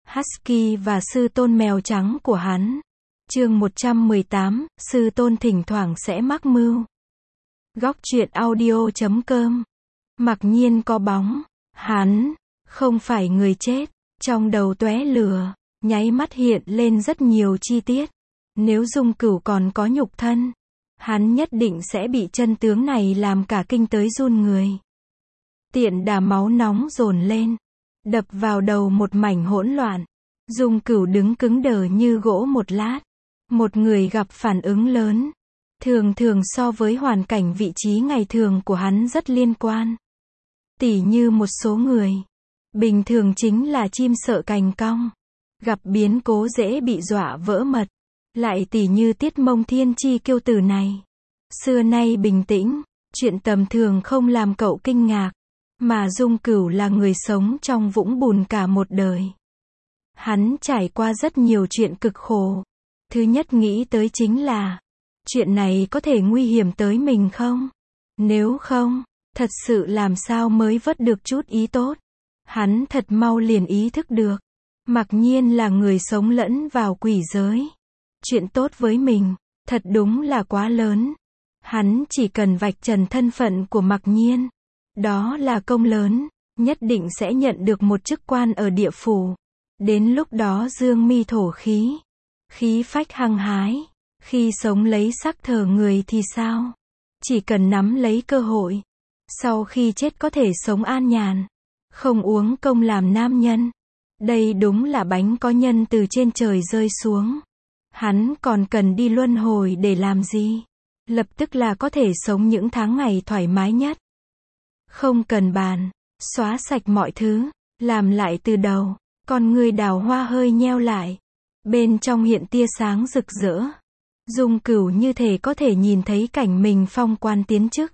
Husky và sư tôn mèo trắng của hắn. Chương 118, sư tôn thỉnh thoảng sẽ mắc mưu. Góc truyện audio.com. Mặc nhiên có bóng. Hắn không phải người chết. Trong đầu tóe lửa, nháy mắt hiện lên rất nhiều chi tiết. Nếu Dung Cửu còn có nhục thân, hắn nhất định sẽ bị chân tướng này làm cả kinh tới run người. Tiện đà máu nóng dồn lên, đập vào đầu một mảnh hỗn loạn. Dung Cửu đứng cứng đờ như gỗ một lát. Một người gặp phản ứng lớn, thường thường so với hoàn cảnh vị trí ngày thường của hắn rất liên quan. Tỉ như một số người, bình thường chính là chim sợ cành cong, gặp biến cố dễ bị dọa vỡ mật. Lại tỉ như Tiết Mông Thiên Chi kiêu tử này, xưa nay bình tĩnh, chuyện tầm thường không làm cậu kinh ngạc. Mà Dung Cửu là người sống trong vũng bùn cả một đời. Hắn trải qua rất nhiều chuyện cực khổ. Thứ nhất nghĩ tới chính là, chuyện này có thể nguy hiểm tới mình không? Nếu không, thật sự làm sao mới vớt được chút ý tốt? Hắn thật mau liền ý thức được, mặc nhiên là người sống lẫn vào quỷ giới. Chuyện tốt với mình, thật đúng là quá lớn. Hắn chỉ cần vạch trần thân phận của mặc nhiên. Đó là công lớn, nhất định sẽ nhận được một chức quan ở địa phủ. Đến lúc đó dương mi thổ khí, khí phách hăng hái, khi sống lấy sắc thờ người thì sao? Chỉ cần nắm lấy cơ hội, sau khi chết có thể sống an nhàn, không uống công làm nam nhân. Đây đúng là bánh có nhân từ trên trời rơi xuống. Hắn còn cần đi luân hồi để làm gì? Lập tức là có thể sống những tháng ngày thoải mái nhất. Không cần bàn, xóa sạch mọi thứ, làm lại từ đầu. Con người đào hoa hơi nheo lại, bên trong hiện tia sáng rực rỡ. Dung Cửu như thể có thể nhìn thấy cảnh mình phong quan tiến chức.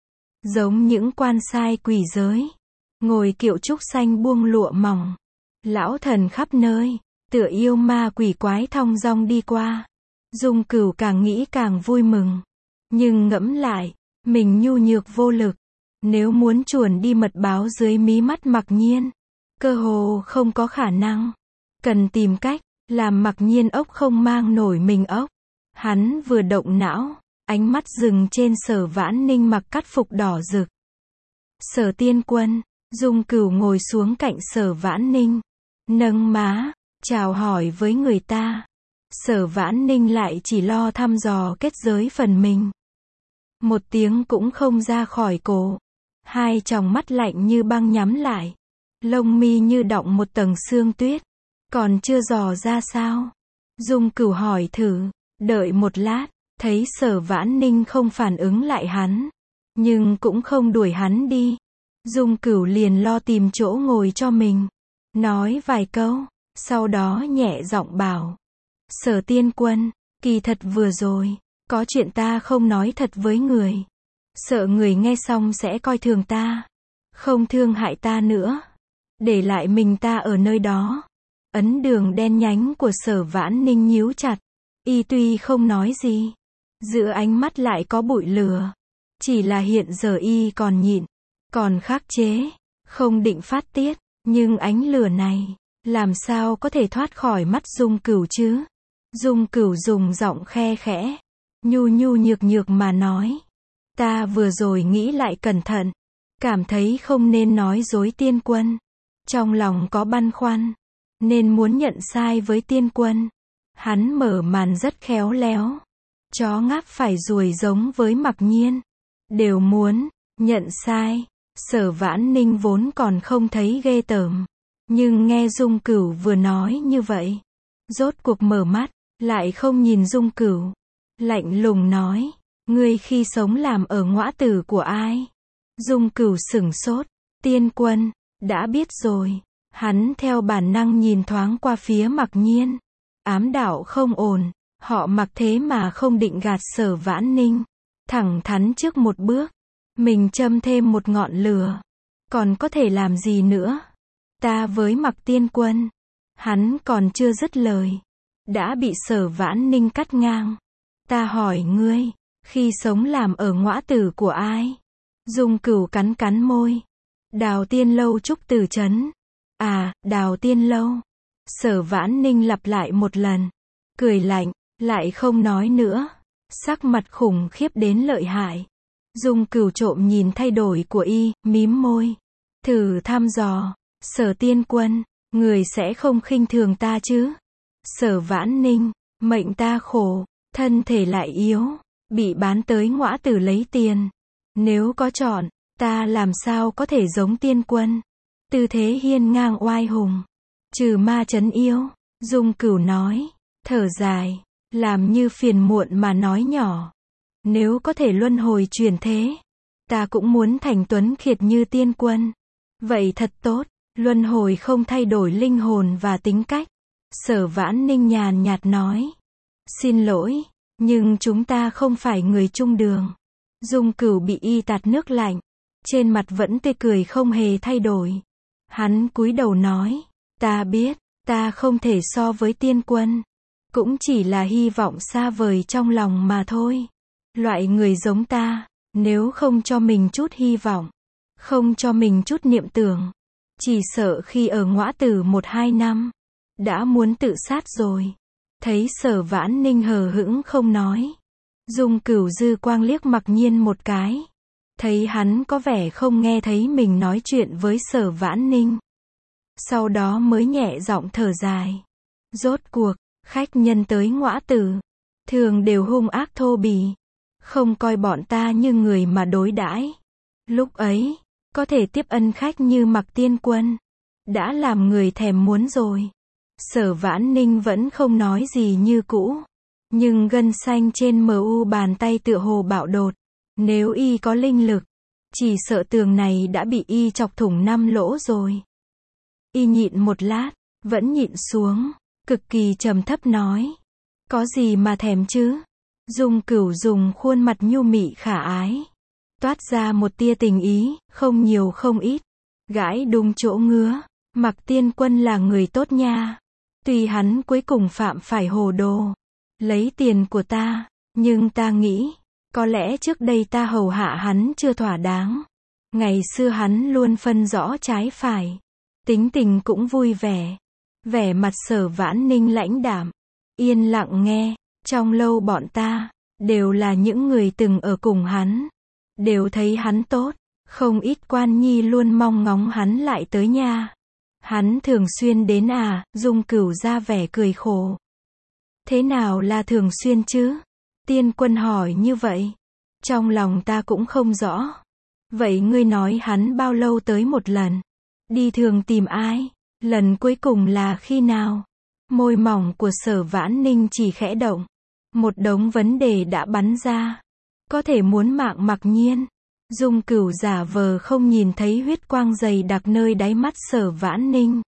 Giống những quan sai quỷ giới, ngồi kiệu trúc xanh buông lụa mỏng. Lão thần khắp nơi, tựa yêu ma quỷ quái thong dong đi qua. Dung Cửu càng nghĩ càng vui mừng. Nhưng ngẫm lại, mình nhu nhược vô lực. Nếu muốn chuồn đi mật báo dưới mí mắt mặc nhiên, cơ hồ không có khả năng. Cần tìm cách, làm mặc nhiên ốc không mang nổi mình ốc. Hắn vừa động não, ánh mắt dừng trên Sở Vãn Ninh mặc cắt phục đỏ rực. Sở tiên quân, Dung Cửu ngồi xuống cạnh Sở Vãn Ninh, nâng má, chào hỏi với người ta. Sở Vãn Ninh lại chỉ lo thăm dò kết giới phần mình. Một tiếng cũng không ra khỏi cổ. Hai tròng mắt lạnh như băng nhắm lại. Lông mi như đọng một tầng sương tuyết. Còn chưa dò ra sao? Dung Cửu hỏi thử. Đợi một lát, thấy Sở Vãn Ninh không phản ứng lại hắn, nhưng cũng không đuổi hắn đi. Dung Cửu liền lo tìm chỗ ngồi cho mình, nói vài câu, sau đó nhẹ giọng bảo. Sở tiên quân, kỳ thật vừa rồi, có chuyện ta không nói thật với người. Sợ người nghe xong sẽ coi thường ta, không thương hại ta nữa. Để lại mình ta ở nơi đó. Ấn đường đen nhánh của Sở Vãn Ninh nhíu chặt. Y tuy không nói gì, giữa ánh mắt lại có bụi lửa. Chỉ là hiện giờ y còn nhịn, còn khắc chế, không định phát tiết. Nhưng ánh lửa này, làm sao có thể thoát khỏi mắt Dung Cửu chứ? Dung Cửu dùng giọng khe khẽ, nhu nhu nhược nhược mà nói. Ta vừa rồi nghĩ lại cẩn thận, cảm thấy không nên nói dối tiên quân. Trong lòng có băn khoăn, nên muốn nhận sai với tiên quân. Hắn mở màn rất khéo léo. Chó ngáp phải ruồi giống với mặc nhiên. Đều muốn nhận sai. Sở Vãn Ninh vốn còn không thấy ghê tởm. Nhưng nghe Dung Cửu vừa nói như vậy. Rốt cuộc mở mắt, lại không nhìn Dung Cửu. Lạnh lùng nói. Ngươi khi sống làm ở ngõa tử của ai? Dung Cửu sửng sốt. Tiên quân, đã biết rồi. Hắn theo bản năng nhìn thoáng qua phía mặc nhiên. Ám đạo không ổn, họ Mặc thế mà không định gạt Sở Vãn Ninh. Thẳng thắn trước một bước. Mình châm thêm một ngọn lửa. Còn có thể làm gì nữa? Ta với Mặc tiên quân. Hắn còn chưa dứt lời, đã bị Sở Vãn Ninh cắt ngang. Ta hỏi ngươi, khi sống làm ở ngõa tử của ai? Dung Cửu cắn cắn môi. Đào Tiên Lâu Trúc Tử Trấn. À, Đào Tiên Lâu. Sở Vãn Ninh lặp lại một lần. Cười lạnh, lại không nói nữa. Sắc mặt khủng khiếp đến lợi hại. Dung Cửu trộm nhìn thay đổi của y, mím môi. Thử thăm dò. Sở tiên quân, người sẽ không khinh thường ta chứ? Sở Vãn Ninh, mệnh ta khổ, thân thể lại yếu, bị bán tới ngõa tử lấy tiền. Nếu có chọn, ta làm sao có thể giống tiên quân? Tư thế hiên ngang oai hùng. Trừ ma trấn yêu, Dung Cửu nói, thở dài, làm như phiền muộn mà nói nhỏ. Nếu có thể luân hồi chuyển thế, ta cũng muốn thành tuấn kiệt như tiên quân. Vậy thật tốt, luân hồi không thay đổi linh hồn và tính cách. Sở Vãn Ninh nhàn nhạt nói. Xin lỗi, nhưng chúng ta không phải người chung đường. Dung Cửu bị y tạt nước lạnh. Trên mặt vẫn tươi cười không hề thay đổi. Hắn cúi đầu nói. Ta biết, ta không thể so với tiên quân. Cũng chỉ là hy vọng xa vời trong lòng mà thôi. Loại người giống ta, nếu không cho mình chút hy vọng, không cho mình chút niệm tưởng, chỉ sợ khi ở ngõa tử 1-2 năm, đã muốn tự sát rồi. Thấy Sở Vãn Ninh hờ hững không nói. Dung Cửu dư quang liếc Mặc Nhiên một cái. Thấy hắn có vẻ không nghe thấy mình nói chuyện với Sở Vãn Ninh. Sau đó mới nhẹ giọng thở dài. Rốt cuộc, khách nhân tới ngõa tử, thường đều hung ác thô bỉ, không coi bọn ta như người mà đối đãi. Lúc ấy, có thể tiếp ân khách như Mặc tiên quân, đã làm người thèm muốn rồi. Sở Vãn Ninh vẫn không nói gì như cũ, nhưng gân xanh trên mu bàn tay tựa hồ bạo đột. Nếu y có linh lực, chỉ sợ tường này đã bị y chọc thủng 5 lỗ rồi. Y nhịn một lát, vẫn nhịn xuống, cực kỳ trầm thấp nói. Có gì mà thèm chứ? Dung Cửu dùng khuôn mặt nhu mị khả ái, toát ra một tia tình ý, không nhiều không ít. Gãi đúng chỗ ngứa. Mặc tiên quân là người tốt nha. Tuy hắn cuối cùng phạm phải hồ đồ, lấy tiền của ta, nhưng ta nghĩ, có lẽ trước đây ta hầu hạ hắn chưa thỏa đáng. Ngày xưa hắn luôn phân rõ trái phải, tính tình cũng vui vẻ. Vẻ mặt Sở Vãn Ninh lãnh đạm, yên lặng nghe. Trong lâu bọn ta, đều là những người từng ở cùng hắn, đều thấy hắn tốt. Không ít quan nhi luôn mong ngóng hắn lại tới nha. Hắn thường xuyên đến à? Dung Cửu ra vẻ cười khổ. Thế nào là thường xuyên chứ? Tiên quân hỏi như vậy. Trong lòng ta cũng không rõ. Vậy ngươi nói hắn bao lâu tới một lần? Đi thường tìm ai? Lần cuối cùng là khi nào? Môi mỏng của Sở Vãn Ninh chỉ khẽ động. Một đống vấn đề đã bắn ra. Có thể muốn mạng Mặc Nhiên. Dung Cửu giả vờ không nhìn thấy huyết quang dày đặc nơi đáy mắt Sở Vãn Ninh.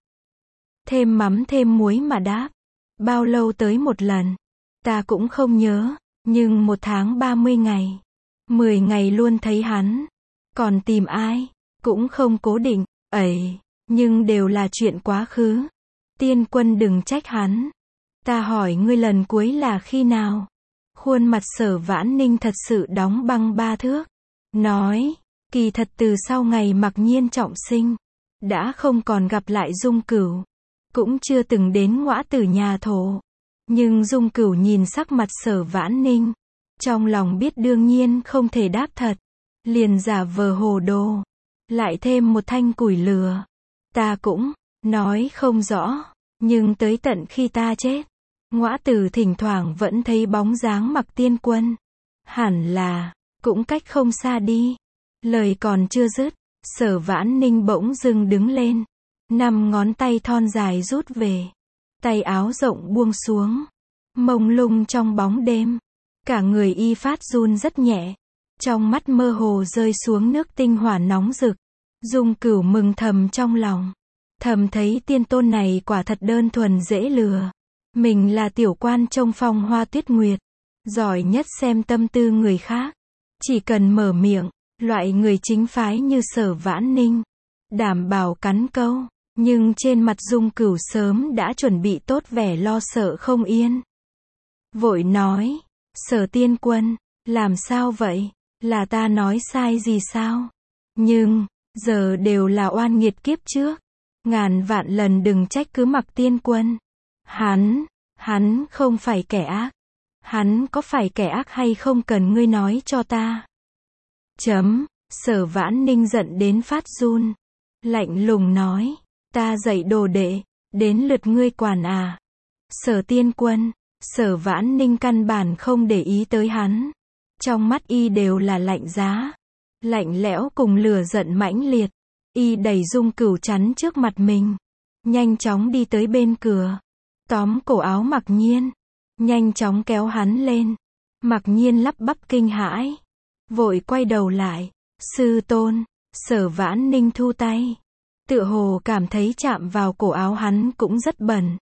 Thêm mắm thêm muối mà đáp. Bao lâu tới một lần? Ta cũng không nhớ, nhưng 1 tháng 30 ngày. 10 ngày luôn thấy hắn. Còn tìm ai? Cũng không cố định, ấy, nhưng đều là chuyện quá khứ. Tiên quân đừng trách hắn. Ta hỏi ngươi lần cuối là khi nào? Khuôn mặt Sở Vãn Ninh thật sự đóng băng 3 thước. Nói, kỳ thật từ sau ngày Mặc Nhiên trọng sinh, đã không còn gặp lại Dung Cửu, cũng chưa từng đến ngõa tử nhà thổ. Nhưng Dung Cửu nhìn sắc mặt Sở Vãn Ninh, trong lòng biết đương nhiên không thể đáp thật, liền giả vờ hồ đồ, lại thêm một thanh củi lửa. Ta cũng nói không rõ, nhưng tới tận khi ta chết, ngõa tử thỉnh thoảng vẫn thấy bóng dáng Mặc tiên quân. Hẳn là cũng cách không xa đi. Lời còn chưa dứt, Sở Vãn Ninh bỗng dưng đứng lên. 5 ngón tay thon dài rút về. Tay áo rộng buông xuống. Mông lung trong bóng đêm. Cả người y phát run rất nhẹ. Trong mắt mơ hồ rơi xuống nước tinh hỏa nóng rực. Dung Cửu mừng thầm trong lòng. Thầm thấy tiên tôn này quả thật đơn thuần dễ lừa. Mình là tiểu quan trông phong hoa tuyết nguyệt, giỏi nhất xem tâm tư người khác. Chỉ cần mở miệng, loại người chính phái như Sở Vãn Ninh, đảm bảo cắn câu. Nhưng trên mặt Dung Cửu sớm đã chuẩn bị tốt vẻ lo sợ không yên. Vội nói, Sở tiên quân, làm sao vậy? Là ta nói sai gì sao? Nhưng, giờ đều là oan nghiệt kiếp trước. Ngàn vạn lần đừng trách cứ Mặc Tiên Quân. Hắn không phải kẻ ác. Hắn có phải kẻ ác hay không cần ngươi nói cho ta. Sở Vãn Ninh giận đến phát run. Lạnh lùng nói, ta dạy đồ đệ, đến lượt ngươi quản à. Sở Tiên Quân, Sở Vãn Ninh căn bản không để ý tới hắn. Trong mắt y đều là lạnh giá, lạnh lẽo cùng lửa giận mãnh liệt. Y đẩy Dung Cửu chắn trước mặt mình, nhanh chóng đi tới bên cửa, tóm cổ áo Mặc Nhiên, nhanh chóng kéo hắn lên. Mặc Nhiên lắp bắp kinh hãi, vội quay đầu lại. Sư tôn. Sở Vãn Ninh thu tay, tựa hồ cảm thấy chạm vào cổ áo hắn cũng rất bẩn.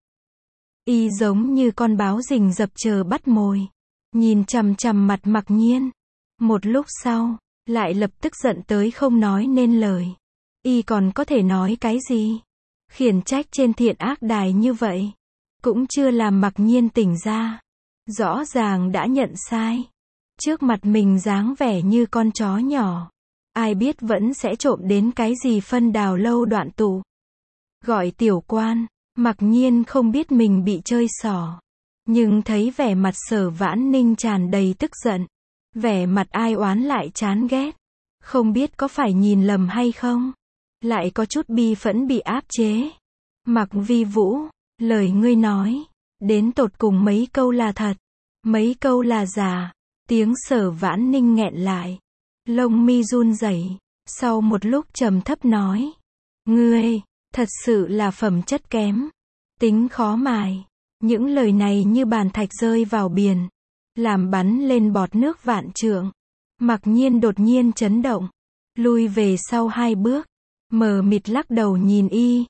Y giống như con báo rình rập chờ bắt mồi, nhìn chằm chằm mặt Mặc Nhiên. Một lúc sau, lại lập tức giận tới không nói nên lời. Y còn có thể nói cái gì? Khiển trách trên thiện ác đài như vậy, cũng chưa làm Mặc Nhiên tỉnh ra. Rõ ràng đã nhận sai. Trước mặt mình dáng vẻ như con chó nhỏ, ai biết vẫn sẽ trộm đến cái gì phân đào lâu đoạn tụ. Gọi tiểu quan. Mặc Nhiên không biết mình bị chơi xỏ, nhưng thấy vẻ mặt Sở Vãn Ninh tràn đầy tức giận, vẻ mặt ai oán lại chán ghét, không biết có phải nhìn lầm hay không, lại có chút bi phẫn bị áp chế. Mặc Vi Vũ, lời ngươi nói, đến tột cùng mấy câu là thật, mấy câu là giả. Tiếng Sở Vãn Ninh nghẹn lại, lông mi run rẩy, sau một lúc trầm thấp nói, ngươi thật sự là phẩm chất kém, tính khó mài. Những lời này như bàn thạch rơi vào biển, làm bắn lên bọt nước vạn trượng. Mặc Nhiên đột nhiên chấn động, lui về sau 2 bước, mờ mịt lắc đầu nhìn y.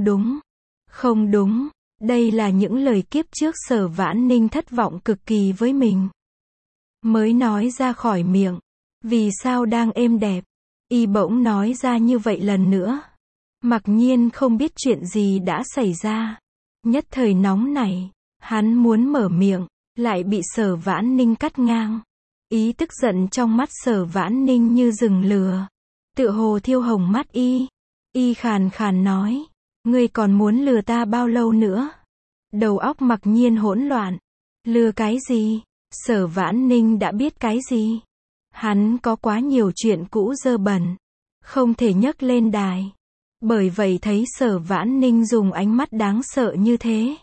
Không đúng, đây là những lời kiếp trước Sở Vãn Ninh thất vọng cực kỳ với mình mới nói ra khỏi miệng. Vì sao đang êm đẹp, y bỗng nói ra như vậy lần nữa. Mặc Nhiên không biết chuyện gì đã xảy ra, nhất thời nóng nảy, hắn muốn mở miệng, lại bị Sở Vãn Ninh cắt ngang. Ý tức giận trong mắt Sở Vãn Ninh như rừng lửa, tựa hồ thiêu hồng mắt y. Y khàn khàn nói, ngươi còn muốn lừa ta bao lâu nữa? Đầu óc Mặc Nhiên hỗn loạn. Lừa cái gì? Sở Vãn Ninh đã biết cái gì? Hắn có quá nhiều chuyện cũ dơ bẩn, không thể nhấc lên đài. Bởi vậy thấy Sở Vãn Ninh dùng ánh mắt đáng sợ như thế,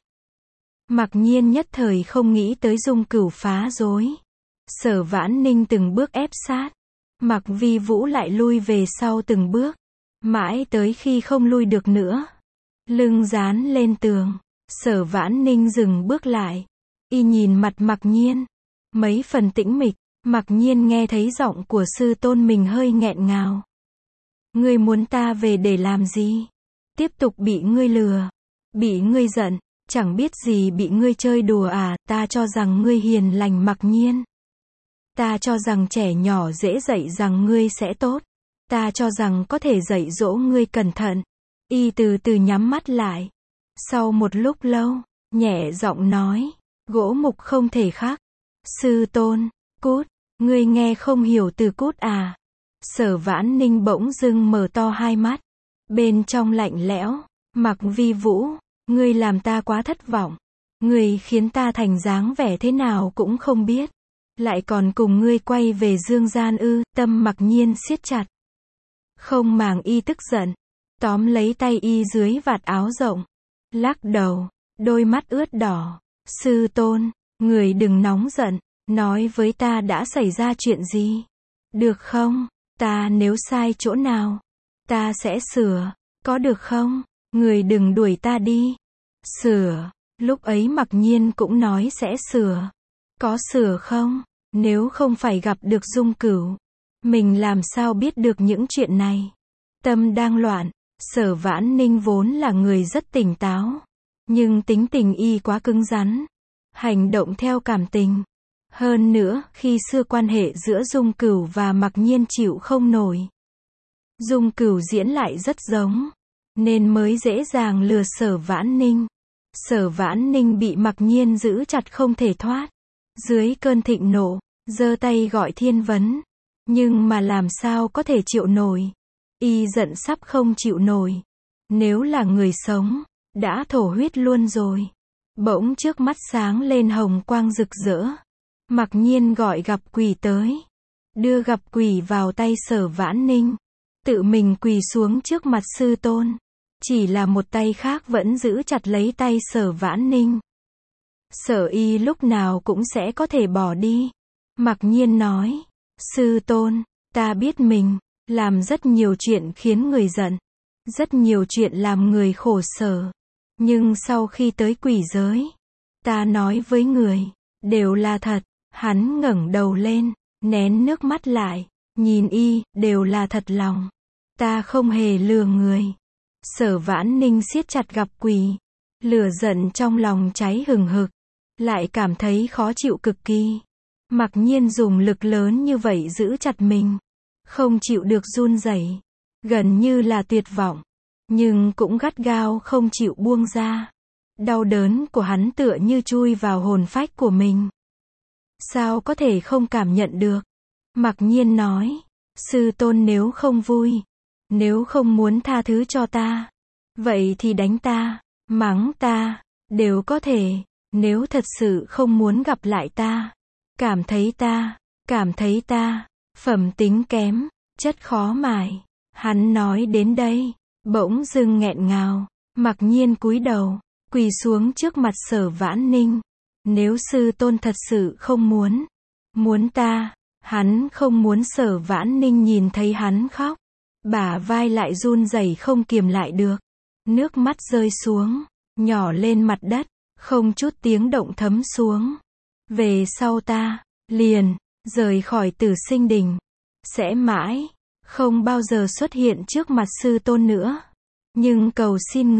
Mặc Nhiên nhất thời không nghĩ tới Dung Cửu phá rối. Sở Vãn Ninh từng bước ép sát, Mặc Vi Vũ lại lui về sau từng bước, mãi tới khi không lui được nữa, lưng dán lên tường, Sở Vãn Ninh dừng bước lại. Y nhìn mặt Mặc Nhiên, mấy phần tĩnh mịch. Mặc Nhiên nghe thấy giọng của sư tôn mình hơi nghẹn ngào. Ngươi muốn ta về để làm gì? Tiếp tục bị ngươi lừa, bị ngươi giận, chẳng biết gì bị ngươi chơi đùa à? Ta cho rằng ngươi hiền lành Mặc Nhiên. Ta cho rằng trẻ nhỏ dễ dạy rằng ngươi sẽ tốt. Ta cho rằng có thể dạy dỗ ngươi cẩn thận. Y từ từ nhắm mắt lại. Sau một lúc lâu, nhẹ giọng nói, gỗ mục không thể khắc. Sư tôn, cút, ngươi nghe không hiểu từ cút à? Sở Vãn Ninh bỗng dưng mở to 2 mắt, bên trong lạnh lẽo. Mặc Vi Vũ, ngươi làm ta quá thất vọng. Ngươi khiến ta thành dáng vẻ thế nào cũng không biết. Lại còn cùng ngươi quay về dương gian ư? Tâm Mặc Nhiên siết chặt, không màng y tức giận, tóm lấy tay y dưới vạt áo rộng, lắc đầu, đôi mắt ướt đỏ. Sư tôn, người đừng nóng giận, nói với ta đã xảy ra chuyện gì, được không? Ta nếu sai chỗ nào, ta sẽ sửa, có được không? Người đừng đuổi ta đi. Sửa, lúc ấy Mặc Nhiên cũng nói sẽ sửa. Có sửa không? Nếu không phải gặp được Dung Cửu, mình làm sao biết được những chuyện này? Tâm đang loạn. Sở Vãn Ninh vốn là người rất tỉnh táo, nhưng tính tình y quá cứng rắn, hành động theo cảm tình. Hơn nữa, khi xưa quan hệ giữa Dung Cửu và Mặc Nhiên chịu không nổi. Dung Cửu diễn lại rất giống, nên mới dễ dàng lừa Sở Vãn Ninh. Sở Vãn Ninh bị Mặc Nhiên giữ chặt không thể thoát. Dưới cơn thịnh nộ, giơ tay gọi Thiên Vấn, nhưng mà làm sao có thể chịu nổi. Y giận sắp không chịu nổi, Nếu là người sống, đã thổ huyết luôn rồi. Bỗng trước mắt sáng lên hồng quang rực rỡ. Mặc nhiên gọi gặp quỷ tới. Đưa gặp quỷ vào tay Sở Vãn Ninh. Tự mình quỳ xuống trước mặt sư tôn. Chỉ là một tay khác vẫn giữ chặt lấy tay Sở Vãn Ninh. Sở y lúc nào cũng sẽ có thể bỏ đi. Mặc nhiên nói, sư tôn, ta biết mình, làm rất nhiều chuyện khiến người giận. Rất nhiều chuyện làm người khổ sở. Nhưng sau khi tới quỷ giới, ta nói với người, đều là thật. Hắn ngẩng đầu lên, nén nước mắt lại, nhìn y, đều là thật lòng. Ta không hề lừa người. Sở Vãn Ninh siết chặt gặp quỷ. Lửa giận trong lòng cháy hừng hực. Lại cảm thấy khó chịu cực kỳ. Mặc nhiên dùng lực lớn như vậy giữ chặt mình. Không chịu được run rẩy. Gần như là tuyệt vọng. Nhưng cũng gắt gao không chịu buông ra. Đau đớn của hắn tựa như chui vào hồn phách của mình. Sao có thể không cảm nhận được? Mặc nhiên nói, sư tôn nếu không vui, nếu không muốn tha thứ cho ta, vậy thì đánh ta, mắng ta, đều có thể. Nếu thật sự không muốn gặp lại ta, cảm thấy ta, phẩm tính kém, chất khó mài. Hắn nói đến đây, bỗng dưng nghẹn ngào, mặc nhiên cúi đầu, quỳ xuống trước mặt Sở Vãn Ninh. Nếu sư tôn thật sự không muốn ta, hắn không muốn. Sở Vãn Ninh nhìn thấy hắn khóc, bả vai lại run rẩy không kiềm lại được. Nước mắt rơi xuống, nhỏ lên mặt đất, không chút tiếng động thấm xuống. Về sau ta, liền, rời khỏi Tử Sinh Đình. Sẽ mãi, không bao giờ xuất hiện trước mặt sư tôn nữa. Nhưng cầu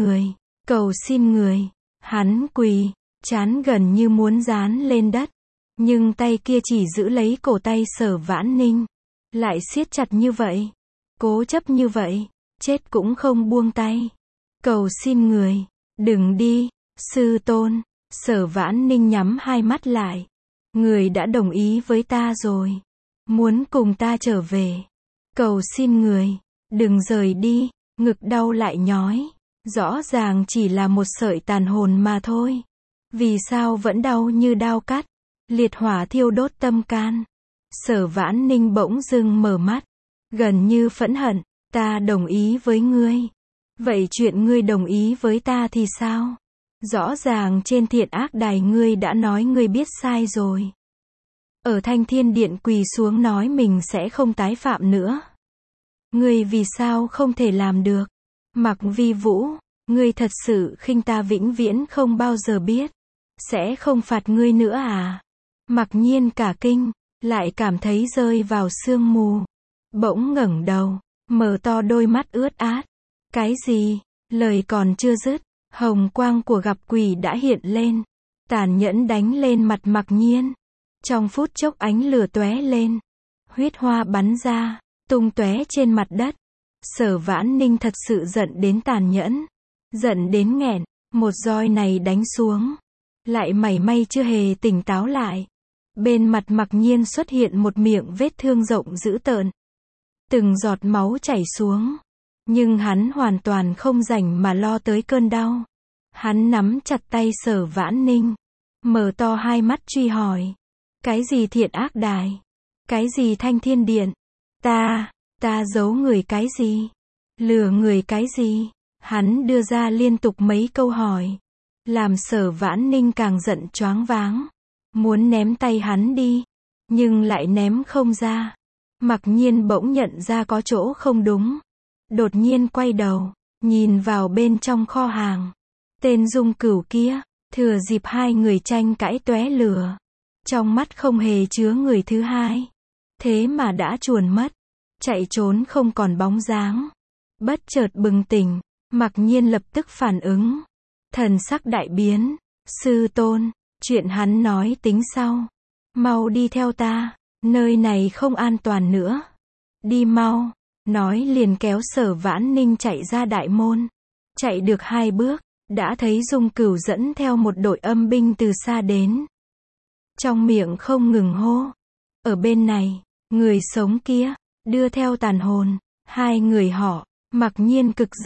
xin người, hắn quỳ, trán gần như muốn dán lên đất. Nhưng tay kia chỉ giữ lấy cổ tay Sở Vãn Ninh. Lại siết chặt như vậy. Cố chấp như vậy. Chết cũng không buông tay. Cầu xin người. Đừng đi, sư tôn. Sở Vãn Ninh nhắm hai mắt lại. Người đã đồng ý với ta rồi. Muốn cùng ta trở về. Cầu xin người. Đừng rời đi. Ngực đau lại nhói. Rõ ràng chỉ là một sợi tàn hồn mà thôi. Vì sao vẫn đau như đao cắt, liệt hỏa thiêu đốt tâm can. Sở Vãn Ninh bỗng dưng mở mắt, gần như phẫn hận, ta đồng ý với ngươi. Vậy chuyện ngươi đồng ý với ta thì sao? Rõ ràng trên thiện ác đài ngươi đã nói ngươi biết sai rồi. Ở Thanh Thiên Điện quỳ xuống nói mình sẽ không tái phạm nữa. Ngươi vì sao không thể làm được? Mặc Vi Vũ, ngươi thật sự khinh ta vĩnh viễn không bao giờ biết. Sẽ không phạt ngươi nữa à? Mặc nhiên cả kinh, lại cảm thấy rơi vào sương mù. Bỗng ngẩng đầu, mở to đôi mắt ướt át. Cái gì? Lời còn chưa dứt, hồng quang của gặp quỷ đã hiện lên. Tàn nhẫn đánh lên mặt Mặc nhiên. Trong phút chốc ánh lửa tóe lên. Huyết hoa bắn ra, tung tóe trên mặt đất. Sở Vãn Ninh thật sự giận đến tàn nhẫn. Giận đến nghẹn, một roi này đánh xuống. Lại mảy may chưa hề tỉnh táo lại. Bên mặt Mặc nhiên xuất hiện một miệng vết thương rộng dữ tợn. Từng giọt máu chảy xuống. Nhưng hắn hoàn toàn không rảnh mà lo tới cơn đau. Hắn nắm chặt tay Sở Vãn Ninh. Mở to hai mắt truy hỏi. Cái gì thiện ác đài? Cái gì Thanh Thiên Điện? Ta giấu người cái gì? Lừa người cái gì? Hắn đưa ra liên tục mấy câu hỏi. Làm Sở Vãn Ninh càng giận choáng váng. Muốn ném tay hắn đi. Nhưng lại ném không ra. Mặc nhiên bỗng nhận ra có chỗ không đúng. Đột nhiên quay đầu. Nhìn vào bên trong kho hàng. Tên Dung Cửu kia. Thừa dịp hai người tranh cãi tóe lửa. Trong mắt không hề chứa người thứ hai. Thế mà đã chuồn mất. Chạy trốn không còn bóng dáng. Bất chợt bừng tỉnh. Mặc nhiên lập tức phản ứng. Thần sắc đại biến. Sư tôn, chuyện hắn nói tính sau. Mau đi theo ta. Nơi này không an toàn nữa. Đi mau. Nói liền kéo Sở Vãn Ninh chạy ra đại môn. Chạy được 2 bước. Đã thấy Dung Cửu dẫn theo một đội âm binh từ xa đến. Trong miệng không ngừng hô. Ở bên này, người sống kia, đưa theo tàn hồn. Hai người họ, Mặc nhiên cực giận.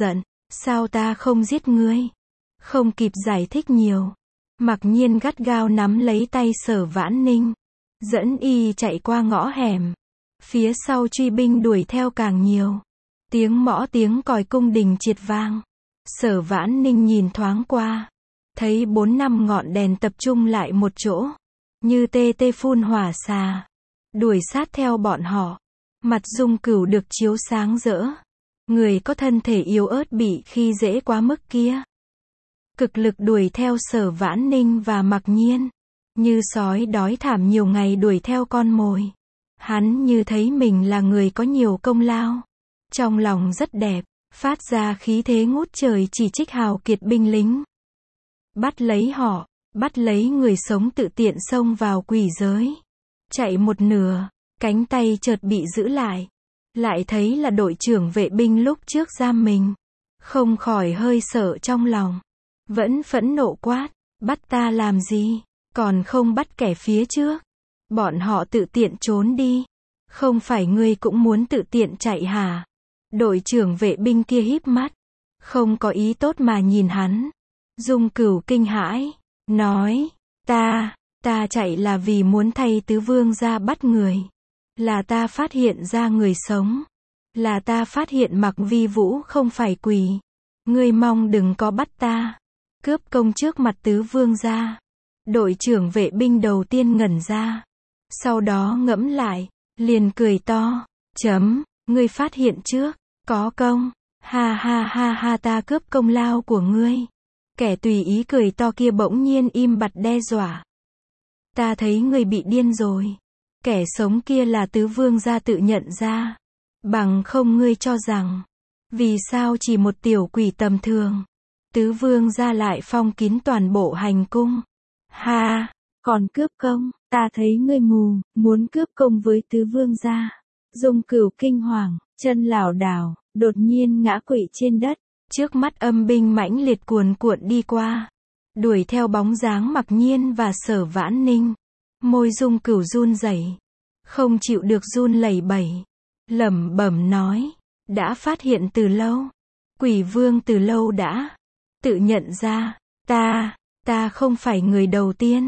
Sao ta không giết ngươi? Không kịp giải thích nhiều. Mặc nhiên gắt gao nắm lấy tay Sở Vãn Ninh. Dẫn y chạy qua ngõ hẻm. Phía sau truy binh đuổi theo càng nhiều. Tiếng mõ tiếng còi cung đình triệt vang. Sở Vãn Ninh nhìn thoáng qua. Thấy 4-5 ngọn đèn tập trung lại một chỗ. Như tê tê phun hỏa xà. Đuổi sát theo bọn họ. Mặt Dung Cửu được chiếu sáng rỡ. Người có thân thể yếu ớt bị khi dễ quá mức kia. Cực lực đuổi theo Sở Vãn Ninh và Mặc Nhiên. Như sói đói thảm nhiều ngày đuổi theo con mồi. Hắn như thấy mình là người có nhiều công lao. Trong lòng rất đẹp, phát ra khí thế ngút trời chỉ trích hào kiệt binh lính. Bắt lấy họ, bắt lấy người sống tự tiện xông vào quỷ giới. Chạy một nửa, cánh tay chợt bị giữ lại. Lại thấy là đội trưởng vệ binh lúc trước giam mình. Không khỏi hơi sợ trong lòng. Vẫn phẫn nộ quát, bắt ta làm gì, còn không bắt kẻ phía trước. Bọn họ tự tiện trốn đi. Không phải ngươi cũng muốn tự tiện chạy hả? Đội trưởng vệ binh kia híp mắt. Không có ý tốt mà nhìn hắn. Dung Cửu kinh hãi. Nói. Ta chạy là vì muốn thay tứ vương ra bắt người. Là ta phát hiện ra người sống. Là ta phát hiện Mặc Vi Vũ không phải quỷ. Ngươi mong đừng có bắt ta. Cướp công trước mặt tứ vương ra. Đội trưởng vệ binh đầu tiên ngẩn ra. Sau đó ngẫm lại. Liền cười to. Ngươi phát hiện trước. Có công. Ha ha ha ha, ta cướp công lao của ngươi. Kẻ tùy ý cười to kia bỗng nhiên im bặt đe dọa. Ta thấy ngươi bị điên rồi. Kẻ sống kia là tứ vương gia tự nhận ra. Bằng không ngươi cho rằng. Vì sao chỉ một tiểu quỷ tầm thường. Tứ vương gia lại phong kín toàn bộ hành cung. Ha, còn cướp công. Ta thấy ngươi mù, muốn cướp công với tứ vương gia. Dung Cửu kinh hoàng, chân lảo đảo, đột nhiên ngã quỵ trên đất. Trước mắt âm binh mãnh liệt cuồn cuộn đi qua. Đuổi theo bóng dáng Mặc Nhiên và Sở Vãn Ninh. Môi Dung Cửu run rẩy, không chịu được run lẩy bẩy. Lẩm bẩm nói. Đã phát hiện từ lâu. Quỷ vương từ lâu đã. Tự nhận ra. Ta không phải người đầu tiên.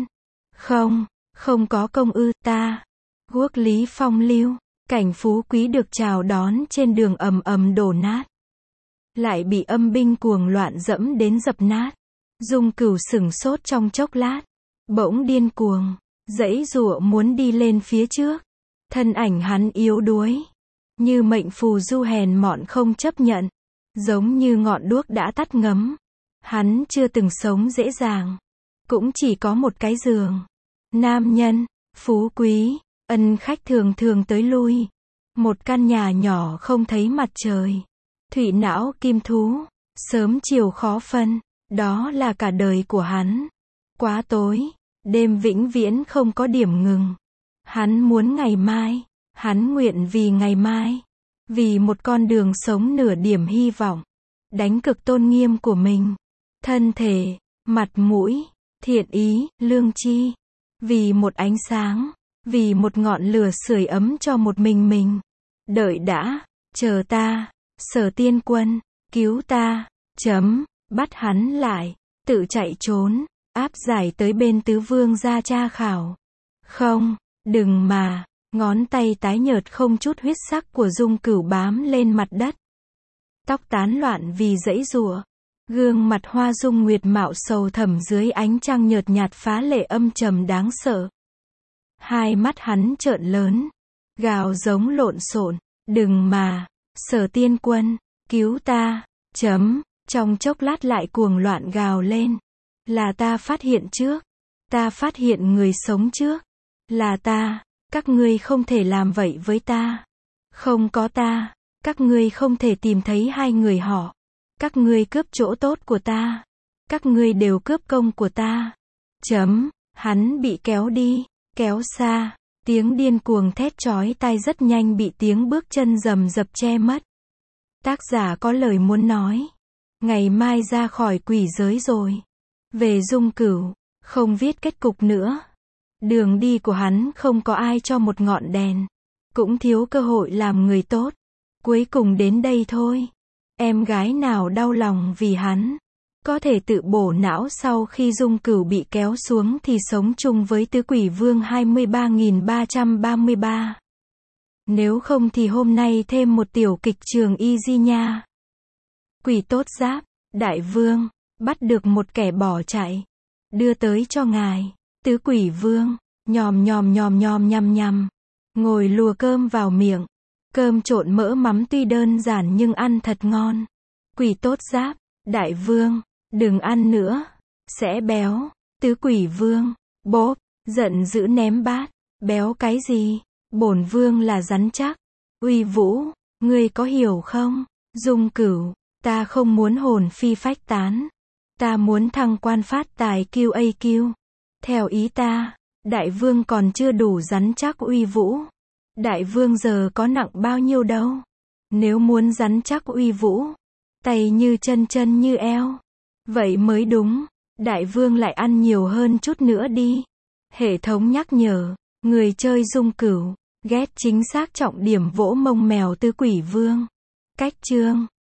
Không có công ư. Ta. Quốc lý phong lưu. Cảnh phú quý được chào đón trên đường ầm ầm đổ nát. Lại bị âm binh cuồng loạn dẫm đến dập nát. Dung Cửu sửng sốt trong chốc lát. Bỗng điên cuồng. Giãy giụa muốn đi lên phía trước. Thân ảnh hắn yếu đuối. Như mệnh phù du hèn mọn không chấp nhận. Giống như ngọn đuốc đã tắt ngấm. Hắn chưa từng sống dễ dàng. Cũng chỉ có một cái giường. Nam nhân, phú quý, ân khách thường thường tới lui. Một căn nhà nhỏ không thấy mặt trời. Thủy não kim thú. Sớm chiều khó phân. Đó là cả đời của hắn. Quá tối. Đêm vĩnh viễn không có điểm ngừng. Hắn muốn ngày mai. Hắn nguyện vì ngày mai. Vì một con đường sống nửa điểm hy vọng. Đánh cực tôn nghiêm của mình. Thân thể, mặt mũi, thiện ý, lương tri. Vì một ánh sáng. Vì một ngọn lửa sưởi ấm cho một mình. Đợi đã, chờ ta, Sở tiên quân, cứu ta, bắt hắn lại, tự chạy trốn, áp giải tới bên tứ vương gia tra khảo. Không, đừng mà, ngón tay tái nhợt không chút huyết sắc của Dung Cửu bám lên mặt đất. Tóc tán loạn vì giãy giụa. Gương mặt hoa dung nguyệt mạo sầu thẳm dưới ánh trăng nhợt nhạt phá lệ âm trầm đáng sợ. Hai mắt hắn trợn lớn, gào giống lộn xộn, đừng mà, Sở tiên quân, cứu ta, trong chốc lát lại cuồng loạn gào lên. Là ta phát hiện trước, ta phát hiện người sống trước, là ta, các ngươi không thể làm vậy với ta. Không có ta, các ngươi không thể tìm thấy hai người họ. Các ngươi cướp chỗ tốt của ta. Các ngươi đều cướp công của ta. Hắn bị kéo đi, kéo xa. Tiếng điên cuồng thét chói tai rất nhanh bị tiếng bước chân rầm rập che mất. Tác giả có lời muốn nói. Ngày mai ra khỏi quỷ giới rồi. Về Dung Cửu, không viết kết cục nữa. Đường đi của hắn không có ai cho một ngọn đèn. Cũng thiếu cơ hội làm người tốt. Cuối cùng đến đây thôi. Em gái nào đau lòng vì hắn, có thể tự bổ não sau khi Dung Cửu bị kéo xuống thì sống chung với tứ quỷ vương 23.333. Nếu không thì hôm nay thêm một tiểu kịch trường easy nha. Quỷ tốt giáp, đại vương, bắt được một kẻ bỏ chạy, đưa tới cho ngài. Tứ quỷ vương, nhòm nhòm nhòm nhòm nhằm nhằm, ngồi lùa cơm vào miệng. Cơm trộn mỡ mắm tuy đơn giản nhưng ăn thật ngon. Quỷ tốt giáp, đại vương, đừng ăn nữa, sẽ béo. Tứ quỷ vương, bốp, giận dữ ném bát. Béo cái gì? Bổn vương là rắn chắc, uy vũ, ngươi có hiểu không? Dung Cửu, ta không muốn hồn phi phách tán. Ta muốn thăng quan phát tài QAQ. Theo ý ta, đại vương còn chưa đủ rắn chắc uy vũ. Đại vương giờ có nặng bao nhiêu đâu. Nếu muốn rắn chắc uy vũ, tay như chân như eo, vậy mới đúng. Đại vương lại ăn nhiều hơn chút nữa đi. Hệ thống nhắc nhở, người chơi Dung Cửu, ghét chính xác trọng điểm vỗ mông mèo tứ quỷ vương. Cách chương